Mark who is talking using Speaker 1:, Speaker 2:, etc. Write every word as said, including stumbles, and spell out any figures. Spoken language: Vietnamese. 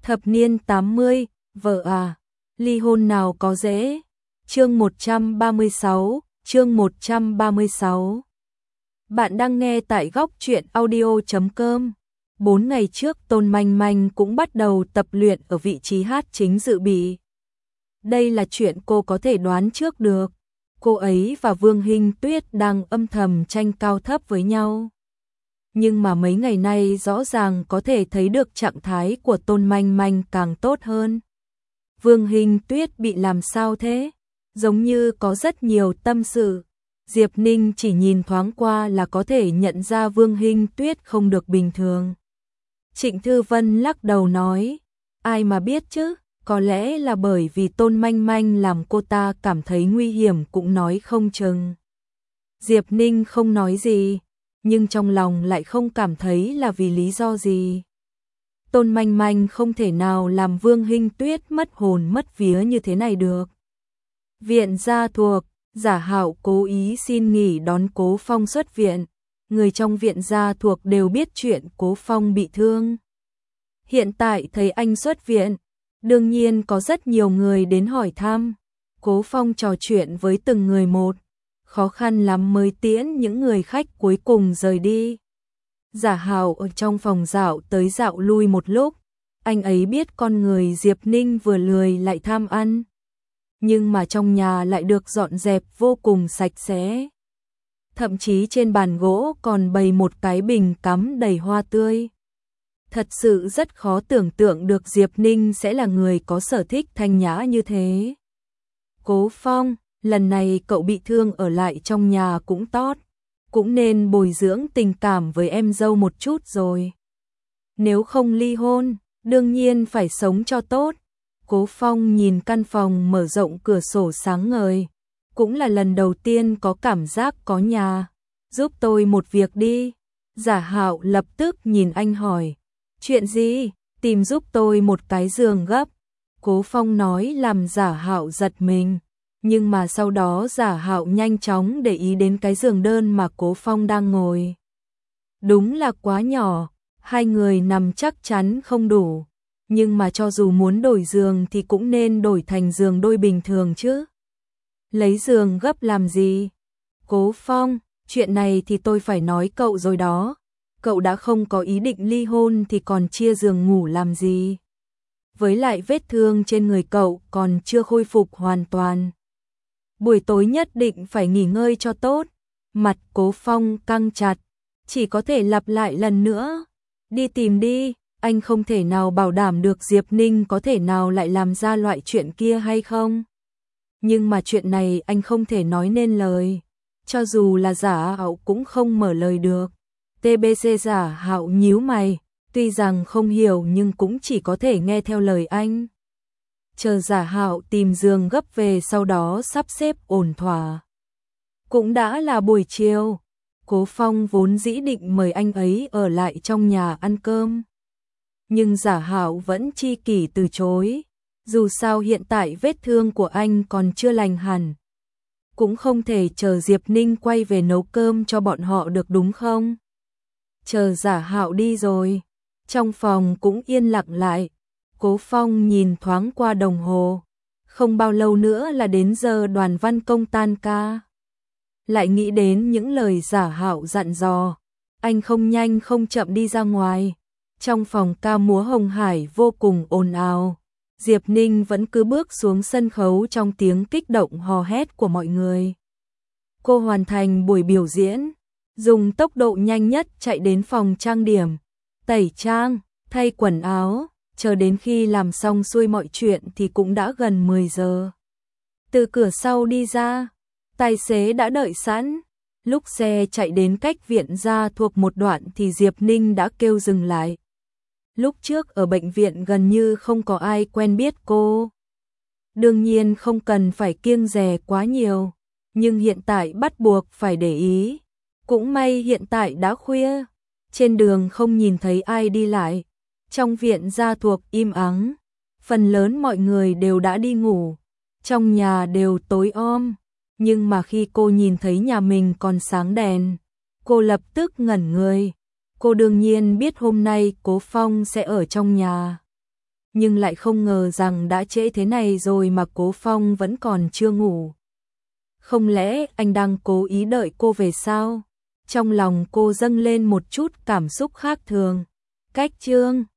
Speaker 1: Thập niên tám mươi, vợ à, ly hôn nào có dễ. Chương một trăm ba mươi sáu, chương một trăm ba mươi sáu. Bạn đang nghe tại góc truyện audio chấm com. Bốn ngày trước Tôn Manh Manh cũng bắt đầu tập luyện ở vị trí hát chính dự bị. Đây là chuyện cô có thể đoán trước được. Cô ấy và Vương Hinh Tuyết đang âm thầm tranh cao thấp với nhau. Nhưng mà mấy ngày nay rõ ràng có thể thấy được trạng thái của Tôn Manh Manh càng tốt hơn. Vương Hinh Tuyết bị làm sao thế? Giống như có rất nhiều tâm sự. Diệp Ninh chỉ nhìn thoáng qua là có thể nhận ra Vương Hinh Tuyết không được bình thường. Trịnh Thư Vân lắc đầu nói, ai mà biết chứ, có lẽ là bởi vì Tôn Manh Manh làm cô ta cảm thấy nguy hiểm cũng nói không chừng. Diệp Ninh không nói gì, nhưng trong lòng lại không cảm thấy là vì lý do gì. Tôn Manh Manh không thể nào làm Vương Hinh Tuyết mất hồn mất vía như thế này được. Viện gia thuộc, Giả Hạo cố ý xin nghỉ đón Cố Phong xuất viện. Người trong viện gia thuộc đều biết chuyện Cố Phong bị thương. Hiện tại thấy anh xuất viện, đương nhiên có rất nhiều người đến hỏi thăm. Cố Phong trò chuyện với từng người một, khó khăn lắm mới tiễn những người khách cuối cùng rời đi. Giả Hạo ở trong phòng dạo tới dạo lui một lúc, anh ấy biết con người Diệp Ninh vừa lười lại tham ăn. Nhưng mà trong nhà lại được dọn dẹp vô cùng sạch sẽ. Thậm chí trên bàn gỗ còn bày một cái bình cắm đầy hoa tươi. Thật sự rất khó tưởng tượng được Diệp Ninh sẽ là người có sở thích thanh nhã như thế. Cố Phong, lần này cậu bị thương ở lại trong nhà cũng tốt, cũng nên bồi dưỡng tình cảm với em dâu một chút rồi. Nếu không ly hôn, đương nhiên phải sống cho tốt. Cố Phong nhìn căn phòng mở rộng cửa sổ sáng ngời, cũng là lần đầu tiên có cảm giác có nhà. Giúp tôi một việc đi. Giả Hạo lập tức nhìn anh hỏi, chuyện gì? Tìm giúp tôi một cái giường gấp. Cố Phong nói làm Giả Hạo giật mình, nhưng mà sau đó Giả Hạo nhanh chóng để ý đến cái giường đơn mà Cố Phong đang ngồi. Đúng là quá nhỏ, hai người nằm chắc chắn không đủ. Nhưng mà cho dù muốn đổi giường thì cũng nên đổi thành giường đôi bình thường chứ. Lấy giường gấp làm gì? Cố Phong, chuyện này thì tôi phải nói cậu rồi đó. Cậu đã không có ý định ly hôn thì còn chia giường ngủ làm gì? Với lại vết thương trên người cậu còn chưa khôi phục hoàn toàn. Buổi tối nhất định phải nghỉ ngơi cho tốt. Mặt Cố Phong căng chặt, chỉ có thể lặp lại lần nữa. Đi tìm đi. Anh không thể nào bảo đảm được Diệp Ninh có thể nào lại làm ra loại chuyện kia hay không. Nhưng mà chuyện này anh không thể nói nên lời. Cho dù là Giả Hạo cũng không mở lời được. tê bê xê Giả Hạo nhíu mày, tuy rằng không hiểu nhưng cũng chỉ có thể nghe theo lời anh. Chờ Giả Hạo tìm giường gấp về sau đó sắp xếp ổn thỏa. Cũng đã là buổi chiều. Cố Phong vốn dĩ định mời anh ấy ở lại trong nhà ăn cơm. Nhưng Giả Hạo vẫn chi kỷ từ chối, dù sao hiện tại vết thương của anh còn chưa lành hẳn. Cũng không thể chờ Diệp Ninh quay về nấu cơm cho bọn họ được đúng không? Chờ Giả Hạo đi rồi, trong phòng cũng yên lặng lại. Cố Phong nhìn thoáng qua đồng hồ, không bao lâu nữa là đến giờ đoàn văn công tan ca. Lại nghĩ đến những lời Giả Hạo dặn dò, anh không nhanh không chậm đi ra ngoài. Trong phòng ca múa Hồng Hải vô cùng ồn ào, Diệp Ninh vẫn cứ bước xuống sân khấu trong tiếng kích động hò hét của mọi người. Cô hoàn thành buổi biểu diễn, dùng tốc độ nhanh nhất chạy đến phòng trang điểm, tẩy trang, thay quần áo, chờ đến khi làm xong xuôi mọi chuyện thì cũng đã gần mười giờ. Từ cửa sau đi ra, tài xế đã đợi sẵn. Lúc xe chạy đến cách viện gia thuộc một đoạn thì Diệp Ninh đã kêu dừng lại. Lúc trước ở bệnh viện gần như không có ai quen biết cô. Đương nhiên không cần phải kiêng dè quá nhiều, nhưng hiện tại bắt buộc phải để ý. Cũng may hiện tại đã khuya, trên đường không nhìn thấy ai đi lại. Trong viện gia thuộc im ắng, phần lớn mọi người đều đã đi ngủ. Trong nhà đều tối om, nhưng mà khi cô nhìn thấy nhà mình còn sáng đèn, cô lập tức ngẩn người. Cô đương nhiên biết hôm nay Cố Phong sẽ ở trong nhà. nhưng lại không ngờ rằng đã trễ thế này rồi mà Cố Phong vẫn còn chưa ngủ. Không lẽ anh đang cố ý đợi cô về sao? Trong lòng cô dâng lên một chút cảm xúc khác thường. Cách chương